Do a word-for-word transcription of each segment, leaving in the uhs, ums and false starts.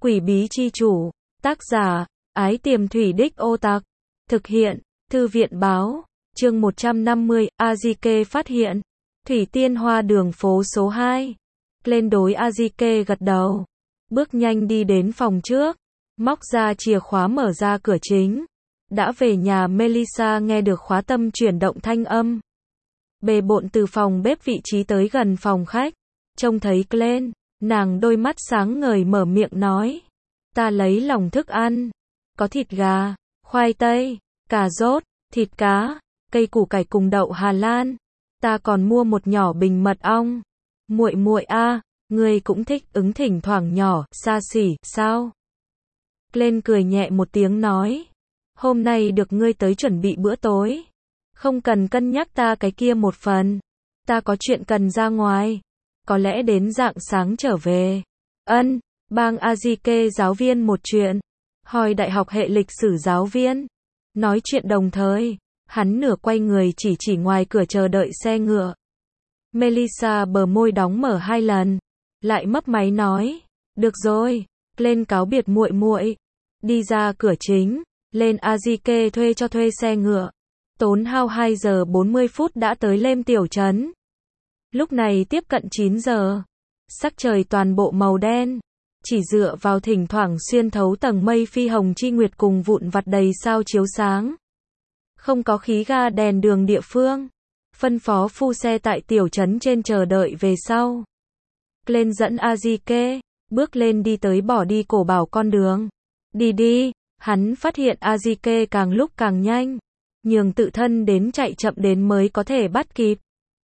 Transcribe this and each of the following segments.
Quỷ bí chi chủ, tác giả, Ái Tiềm Thủy Đích Ô Tặc, thực hiện, Thư viện báo, chương một trăm năm mươi, Azike phát hiện, Thủy Tiên Hoa đường phố số hai. Lên đối Azike gật đầu, bước nhanh đi đến phòng trước, móc ra chìa khóa mở ra cửa chính. Đã về nhà Melissa nghe được khóa tâm chuyển động thanh âm. Bề bộn từ phòng bếp vị trí tới gần phòng khách, trông thấy Glenn, nàng đôi mắt sáng ngời mở miệng nói. Ta lấy lòng thức ăn, có thịt gà, khoai tây, cà rốt, thịt cá, cây củ cải cùng đậu Hà Lan. Ta còn mua một nhỏ bình mật ong. Muội muội a, ngươi cũng thích ứng thỉnh thoảng nhỏ, xa xỉ, sao? Glenn cười nhẹ một tiếng nói. Hôm nay được ngươi tới chuẩn bị bữa tối. Không cần cân nhắc ta cái kia một phần. Ta có chuyện cần ra ngoài. Có lẽ đến rạng sáng trở về. Ân, bang Azike giáo viên một chuyện. Hỏi đại học hệ lịch sử giáo viên. Nói chuyện đồng thời, hắn nửa quay người chỉ chỉ ngoài cửa chờ đợi xe ngựa. Melissa bờ môi đóng mở hai lần. Lại mấp máy nói. Được rồi, lên cáo biệt muội muội. Đi ra cửa chính. Lên Azike thuê cho thuê xe ngựa. Tốn hao hai giờ bốn mươi phút đã tới Lêm tiểu trấn. Lúc này tiếp cận chín giờ. Sắc trời toàn bộ màu đen. Chỉ dựa vào thỉnh thoảng xuyên thấu tầng mây phi hồng chi nguyệt cùng vụn vặt đầy sao chiếu sáng. Không có khí ga đèn đường địa phương. Phân phó phu xe tại tiểu trấn trên chờ đợi về sau. Glenn dẫn Azike, bước lên đi tới bỏ đi cổ bảo con đường. Đi đi. Hắn phát hiện Azike càng lúc càng nhanh, nhường tự thân đến chạy chậm đến mới có thể bắt kịp.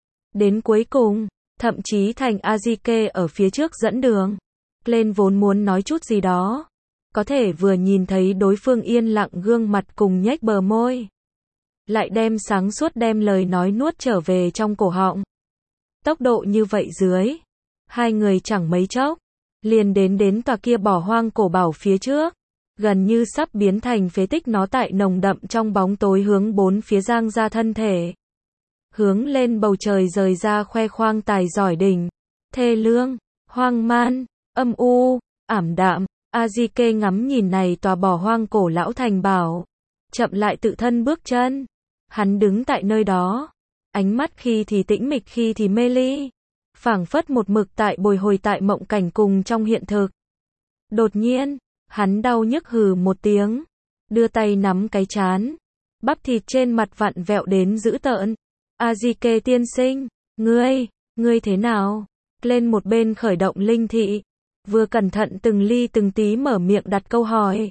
Đến cuối cùng, thậm chí thành Azike ở phía trước dẫn đường. Glenn vốn muốn nói chút gì đó, có thể vừa nhìn thấy đối phương yên lặng gương mặt cùng nhếch bờ môi, lại đem sáng suốt đem lời nói nuốt trở về trong cổ họng. Tốc độ như vậy dưới, hai người chẳng mấy chốc, liền đến đến tòa kia bỏ hoang cổ bảo phía trước. Gần như sắp biến thành phế tích nó tại nồng đậm trong bóng tối hướng bốn phía giang ra thân thể. Hướng lên bầu trời rời ra khoe khoang tài giỏi đỉnh. Thê lương, hoang man, âm u, ảm đạm. Azike ngắm nhìn này tòa bỏ hoang cổ lão thành bảo. Chậm lại tự thân bước chân. Hắn đứng tại nơi đó. Ánh mắt khi thì tĩnh mịch khi thì mê ly. Phảng phất một mực tại bồi hồi tại mộng cảnh cùng trong hiện thực. Đột nhiên, hắn đau nhức hừ một tiếng, đưa tay nắm cái trán, bắp thịt trên mặt vặn vẹo đến dữ tợn. Azike tiên sinh, ngươi, ngươi thế nào? Lên một bên khởi động linh thị, vừa cẩn thận từng ly từng tí mở miệng đặt câu hỏi.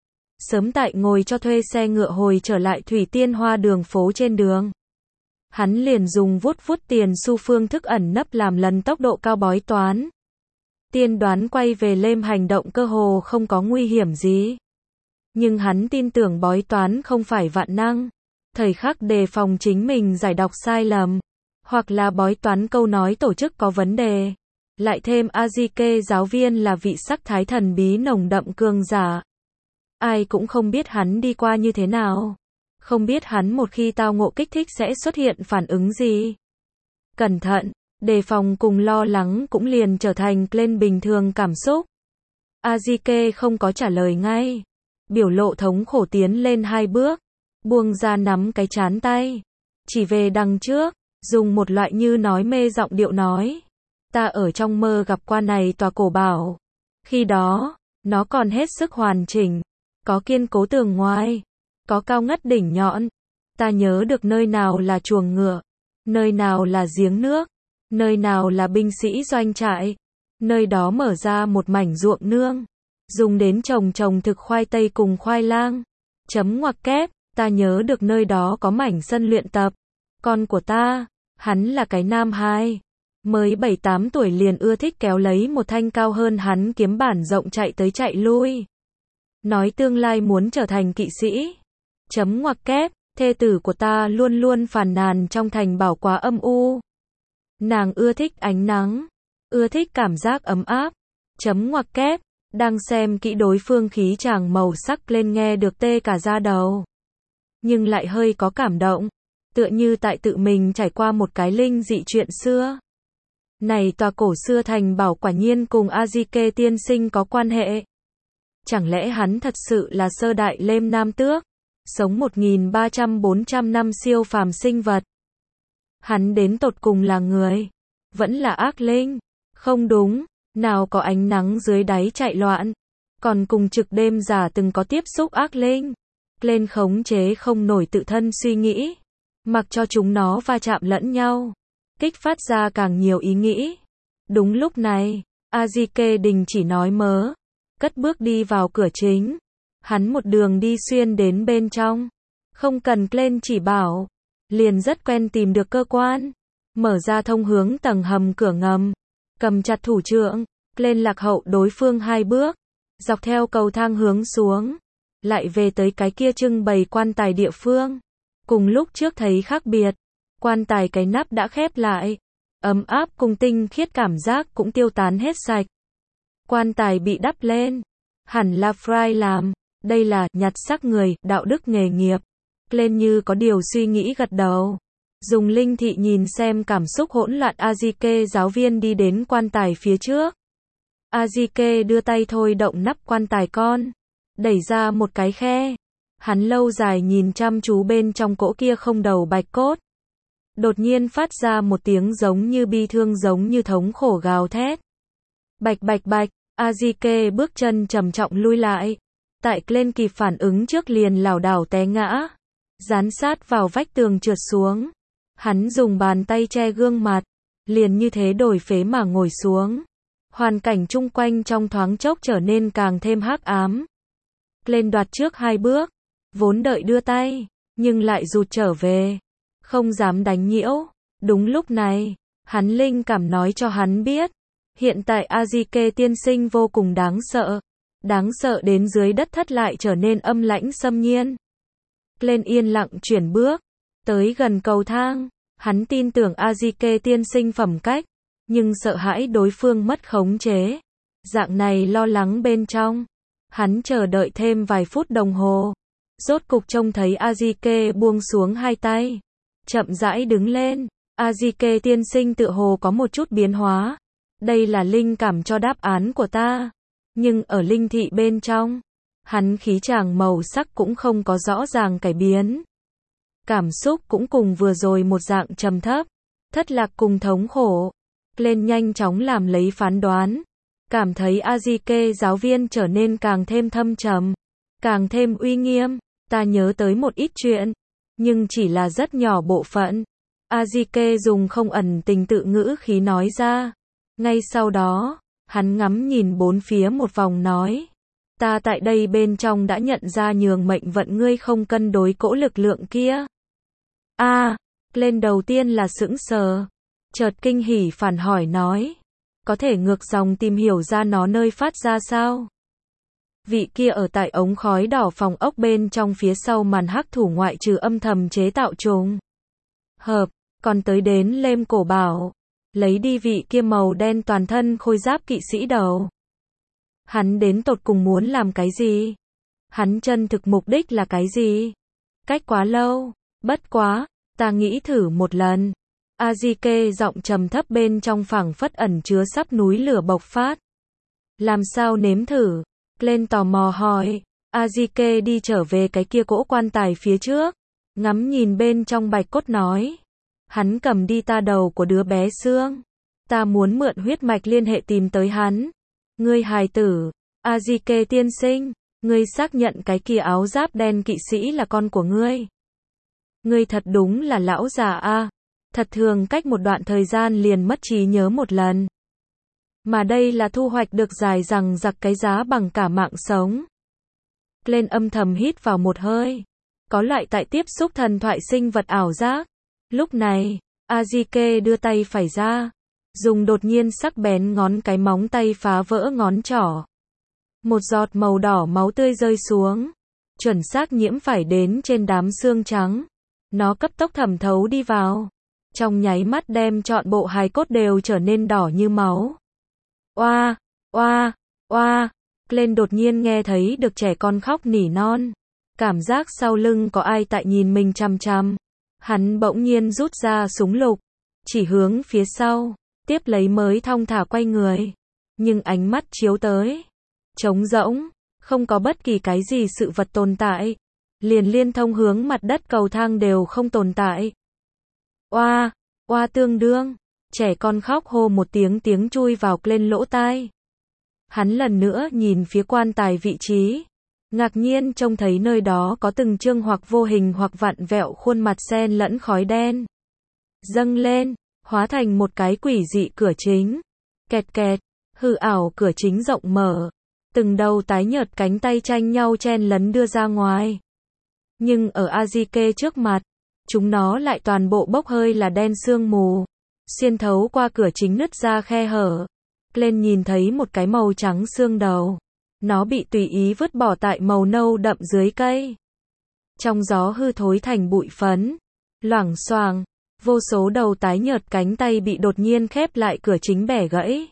Sớm tại ngồi cho thuê xe ngựa hồi trở lại Thủy Tiên Hoa đường phố trên đường. Hắn liền dùng vút vút tiền xu phương thức ẩn nấp làm lần tốc độ cao bói toán. Tiên đoán quay về Lêm hành động cơ hồ không có nguy hiểm gì. Nhưng hắn tin tưởng bói toán không phải vạn năng. Thời khắc đề phòng chính mình giải đọc sai lầm. Hoặc là bói toán câu nói tổ chức có vấn đề. Lại thêm Azike giáo viên là vị sắc thái thần bí nồng đậm cường giả. Ai cũng không biết hắn đi qua như thế nào. Không biết hắn một khi tao ngộ kích thích sẽ xuất hiện phản ứng gì. Cẩn thận. Đề phòng cùng lo lắng cũng liền trở thành lên bình thường cảm xúc. Azike không có trả lời ngay. Biểu lộ thống khổ tiến lên hai bước. Buông ra nắm cái trán tay. Chỉ về đằng trước. Dùng một loại như nói mê giọng điệu nói. Ta ở trong mơ gặp qua này tòa cổ bảo. Khi đó, nó còn hết sức hoàn chỉnh. Có kiên cố tường ngoài. Có cao ngất đỉnh nhọn. Ta nhớ được nơi nào là chuồng ngựa. Nơi nào là giếng nước. Nơi nào là binh sĩ doanh trại. Nơi đó mở ra một mảnh ruộng nương. Dùng đến trồng trồng thực khoai tây cùng khoai lang. Chấm ngoặc kép, ta nhớ được nơi đó có mảnh sân luyện tập. Con của ta, hắn là cái nam hai. Mới bảy tám tuổi liền ưa thích kéo lấy một thanh cao hơn hắn kiếm bản rộng chạy tới chạy lui. Nói tương lai muốn trở thành kỵ sĩ. Chấm ngoặc kép, thê tử của ta luôn luôn phàn nàn trong thành bảo quá âm u. Nàng ưa thích ánh nắng, ưa thích cảm giác ấm áp. Chấm ngoặc kép, đang xem kỹ đối phương khí chàng màu sắc lên nghe được tê cả da đầu. Nhưng lại hơi có cảm động, tựa như tại tự mình trải qua một cái linh dị chuyện xưa. Này tòa cổ xưa thành bảo quả nhiên cùng Azike tiên sinh có quan hệ. Chẳng lẽ hắn thật sự là sơ đại Lêm Nam Tước, sống một nghìn ba trăm bốn trăm năm siêu phàm sinh vật? Hắn đến tột cùng là người, vẫn là ác linh? Không đúng, nào có ánh nắng dưới đáy chạy loạn, còn cùng trực đêm giả từng có tiếp xúc ác linh. Lên khống chế không nổi tự thân suy nghĩ, mặc cho chúng nó va chạm lẫn nhau, kích phát ra càng nhiều ý nghĩ. Đúng lúc này, Azike đình chỉ nói mớ, cất bước đi vào cửa chính. Hắn một đường đi xuyên đến bên trong, không cần Glenn chỉ bảo, liền rất quen tìm được cơ quan, mở ra thông hướng tầng hầm cửa ngầm, cầm chặt thủ trượng, Glenn lạc hậu đối phương hai bước, dọc theo cầu thang hướng xuống, lại về tới cái kia trưng bày quan tài địa phương. Cùng lúc trước thấy khác biệt, quan tài cái nắp đã khép lại, ấm áp cùng tinh khiết cảm giác cũng tiêu tán hết sạch. Quan tài bị đắp lên, hẳn là Fry làm, đây là nhặt xác người, đạo đức nghề nghiệp. Lên như có điều suy nghĩ gật đầu, dùng linh thị nhìn xem cảm xúc hỗn loạn Azike giáo viên đi đến quan tài phía trước. Azike đưa tay thôi động nắp quan tài con, đẩy ra một cái khe. Hắn lâu dài nhìn chăm chú bên trong cỗ kia không đầu bạch cốt. Đột nhiên phát ra một tiếng giống như bi thương giống như thống khổ gào thét. Bạch bạch bạch, Azike bước chân trầm trọng lui lại. Tại Glenn kịp phản ứng trước liền lảo đảo té ngã, dán sát vào vách tường trượt xuống. Hắn dùng bàn tay che gương mặt, liền như thế đổi phế mà ngồi xuống. Hoàn cảnh chung quanh trong thoáng chốc trở nên càng thêm hắc ám. Glenn đoạt trước hai bước, vốn đợi đưa tay, nhưng lại rụt trở về, không dám đánh nhiễu. Đúng lúc này, hắn linh cảm nói cho hắn biết, hiện tại Azike tiên sinh vô cùng đáng sợ, đáng sợ đến dưới đất thất lại trở nên âm lãnh xâm nhiên. Glenn yên lặng chuyển bước, tới gần cầu thang, hắn tin tưởng Azike tiên sinh phẩm cách, nhưng sợ hãi đối phương mất khống chế. Dạng này lo lắng bên trong, hắn chờ đợi thêm vài phút đồng hồ. Rốt cục trông thấy Azike buông xuống hai tay, chậm rãi đứng lên. Azike tiên sinh tựa hồ có một chút biến hóa. Đây là linh cảm cho đáp án của ta. Nhưng ở linh thị bên trong, hắn khí chàng màu sắc cũng không có rõ ràng cải biến. Cảm xúc cũng cùng vừa rồi một dạng trầm thấp, thất lạc cùng thống khổ. Lên nhanh chóng làm lấy phán đoán, cảm thấy Azike giáo viên trở nên càng thêm thâm trầm, càng thêm uy nghiêm. Ta nhớ tới một ít chuyện, nhưng chỉ là rất nhỏ bộ phận. Azike dùng không ẩn tình tự ngữ khí nói ra. Ngay sau đó, hắn ngắm nhìn bốn phía một vòng nói, ta tại đây bên trong đã nhận ra nhường mệnh vận ngươi không cân đối cỗ lực lượng kia. A, à, lên đầu tiên là sững sờ, chợt kinh hỉ phản hỏi nói, có thể ngược dòng tìm hiểu ra nó nơi phát ra sao? Vị kia ở tại ống khói đỏ phòng ốc bên trong phía sau màn hắc thủ ngoại trừ âm thầm chế tạo trùng hợp, còn tới đến Lêm Cổ Bảo, lấy đi vị kia màu đen toàn thân khôi giáp kỵ sĩ đầu. Hắn đến tột cùng muốn làm cái gì? Hắn chân thực mục đích là cái gì? Cách quá lâu, bất quá, ta nghĩ thử một lần. Azike giọng trầm thấp bên trong phảng phất ẩn chứa sắp núi lửa bộc phát. Làm sao nếm thử? Glenn tò mò hỏi. Azike đi trở về cái kia cỗ quan tài phía trước, ngắm nhìn bên trong bạch cốt nói. Hắn cầm đi ta đầu của đứa bé xương. Ta muốn mượn huyết mạch liên hệ tìm tới hắn. Ngươi hài tử, Azike tiên sinh, ngươi xác nhận cái kia áo giáp đen kỵ sĩ là con của ngươi. Ngươi thật đúng là lão già a, thật thường cách một đoạn thời gian liền mất trí nhớ một lần. Mà đây là thu hoạch được dài rằng giặc cái giá bằng cả mạng sống. Glenn âm thầm hít vào một hơi. Có loại tại tiếp xúc thần thoại sinh vật ảo giác. Lúc này, Azike đưa tay phải ra, dùng đột nhiên sắc bén ngón cái móng tay phá vỡ ngón trỏ. Một giọt màu đỏ máu tươi rơi xuống, chuẩn xác nhiễm phải đến trên đám xương trắng. Nó cấp tốc thẩm thấu đi vào, trong nháy mắt đem trọn bộ hài cốt đều trở nên đỏ như máu. Oa, oa, oa, Glenn đột nhiên nghe thấy được trẻ con khóc nỉ non. Cảm giác sau lưng có ai tại nhìn mình chằm chằm. Hắn bỗng nhiên rút ra súng lục, chỉ hướng phía sau, tiếp lấy mới thong thả quay người. Nhưng ánh mắt chiếu tới, trống rỗng, Không có bất kỳ cái gì sự vật tồn tại. Liền liên thông hướng mặt đất cầu thang đều không tồn tại. Oa, oa tương đương. Trẻ con khóc hô một tiếng, tiếng chui vào lên lỗ tai. Hắn lần nữa nhìn phía quan tài vị trí. Ngạc nhiên trông thấy nơi đó có từng chương hoặc vô hình hoặc vặn vẹo khuôn mặt xen lẫn khói đen. Dâng lên, hóa thành một cái quỷ dị cửa chính. Kẹt kẹt, hư ảo cửa chính rộng mở. Từng đầu tái nhợt cánh tay tranh nhau chen lấn đưa ra ngoài. Nhưng ở Azike trước mặt, chúng nó lại toàn bộ bốc hơi là đen sương mù. Xuyên thấu qua cửa chính nứt ra khe hở. Lên nhìn thấy một cái màu trắng xương đầu. Nó bị tùy ý vứt bỏ tại màu nâu đậm dưới cây. Trong gió hư thối thành bụi phấn. Loảng xoảng, vô số đầu tái nhợt cánh tay bị đột nhiên khép lại cửa chính bẻ gãy.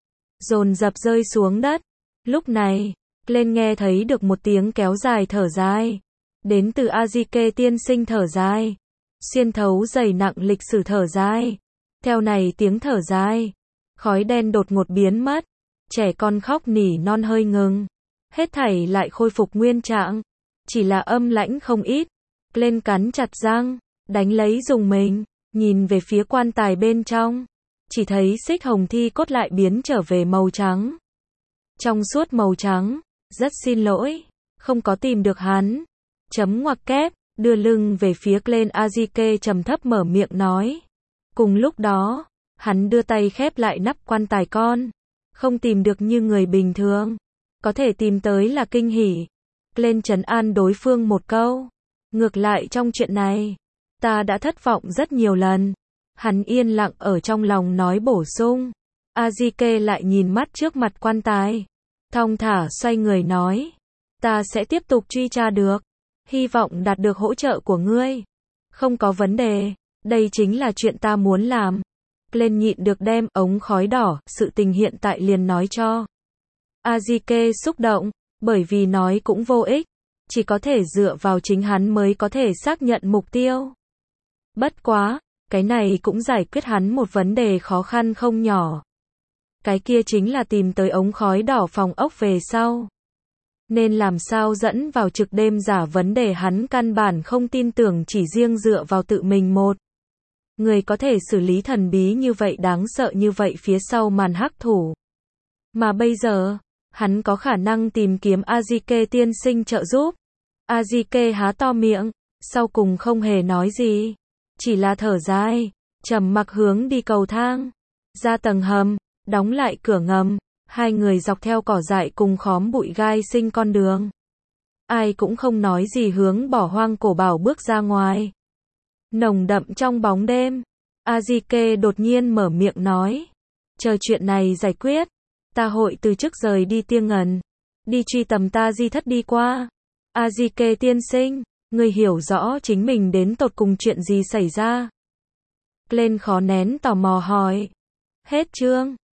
Dồn dập rơi xuống đất. Lúc này, lên nghe thấy được một tiếng kéo dài thở dài. Đến từ Azike tiên sinh thở dài. Xuyên thấu dày nặng lịch sử thở dài. Theo này tiếng thở dài. Khói đen đột ngột biến mất. Trẻ con khóc nỉ non hơi ngừng. Hết thảy lại khôi phục nguyên trạng. Chỉ là âm lãnh không ít. Lên cắn chặt răng. Đánh lấy dùng mình. Nhìn về phía quan tài bên trong. Chỉ thấy xích hồng thi cốt lại biến trở về màu trắng. Trong suốt màu trắng. Rất xin lỗi. Không có tìm được hắn. Chấm ngoặc kép. Đưa lưng về phía Glenn. Azike trầm thấp mở miệng nói. Cùng lúc đó, hắn đưa tay khép lại nắp quan tài con. Không tìm được như người bình thường. Có thể tìm tới là kinh hỉ. Glenn trấn an đối phương một câu. Ngược lại trong chuyện này, ta đã thất vọng rất nhiều lần. Hắn yên lặng ở trong lòng nói bổ sung. Azike lại nhìn mắt trước mặt quan tài. Thong thả xoay người nói. Ta sẽ tiếp tục truy tra được. Hy vọng đạt được hỗ trợ của ngươi. Không có vấn đề. Đây chính là chuyện ta muốn làm. Glenn nhịn được đem ống khói đỏ, sự tình hiện tại liền nói cho. Azike xúc động, bởi vì nói cũng vô ích. Chỉ có thể dựa vào chính hắn mới có thể xác nhận mục tiêu. Bất quá, cái này cũng giải quyết hắn một vấn đề khó khăn không nhỏ. Cái kia chính là tìm tới ống khói đỏ phòng ốc về sau. Nên làm sao dẫn vào trực đêm giả vấn đề hắn căn bản không tin tưởng chỉ riêng dựa vào tự mình một. Người có thể xử lý thần bí như vậy đáng sợ như vậy phía sau màn hắc thủ. Mà bây giờ, hắn có khả năng tìm kiếm Azike tiên sinh trợ giúp. Azike há to miệng, sau cùng không hề nói gì. Chỉ là thở dài, trầm mặc hướng đi cầu thang. Ra tầng hầm, đóng lại cửa ngầm. Hai người dọc theo cỏ dại cùng khóm bụi gai sinh con đường. Ai cũng không nói gì hướng bỏ hoang cổ bảo bước ra ngoài. Nồng đậm trong bóng đêm, Azike đột nhiên mở miệng nói. Chờ chuyện này giải quyết, ta hội từ chức rời đi Tiêng Ngần. Đi truy tầm ta di thất đi qua. Azike tiên sinh, người hiểu rõ chính mình đến tột cùng chuyện gì xảy ra. Lên khó nén tò mò hỏi. Hết chương.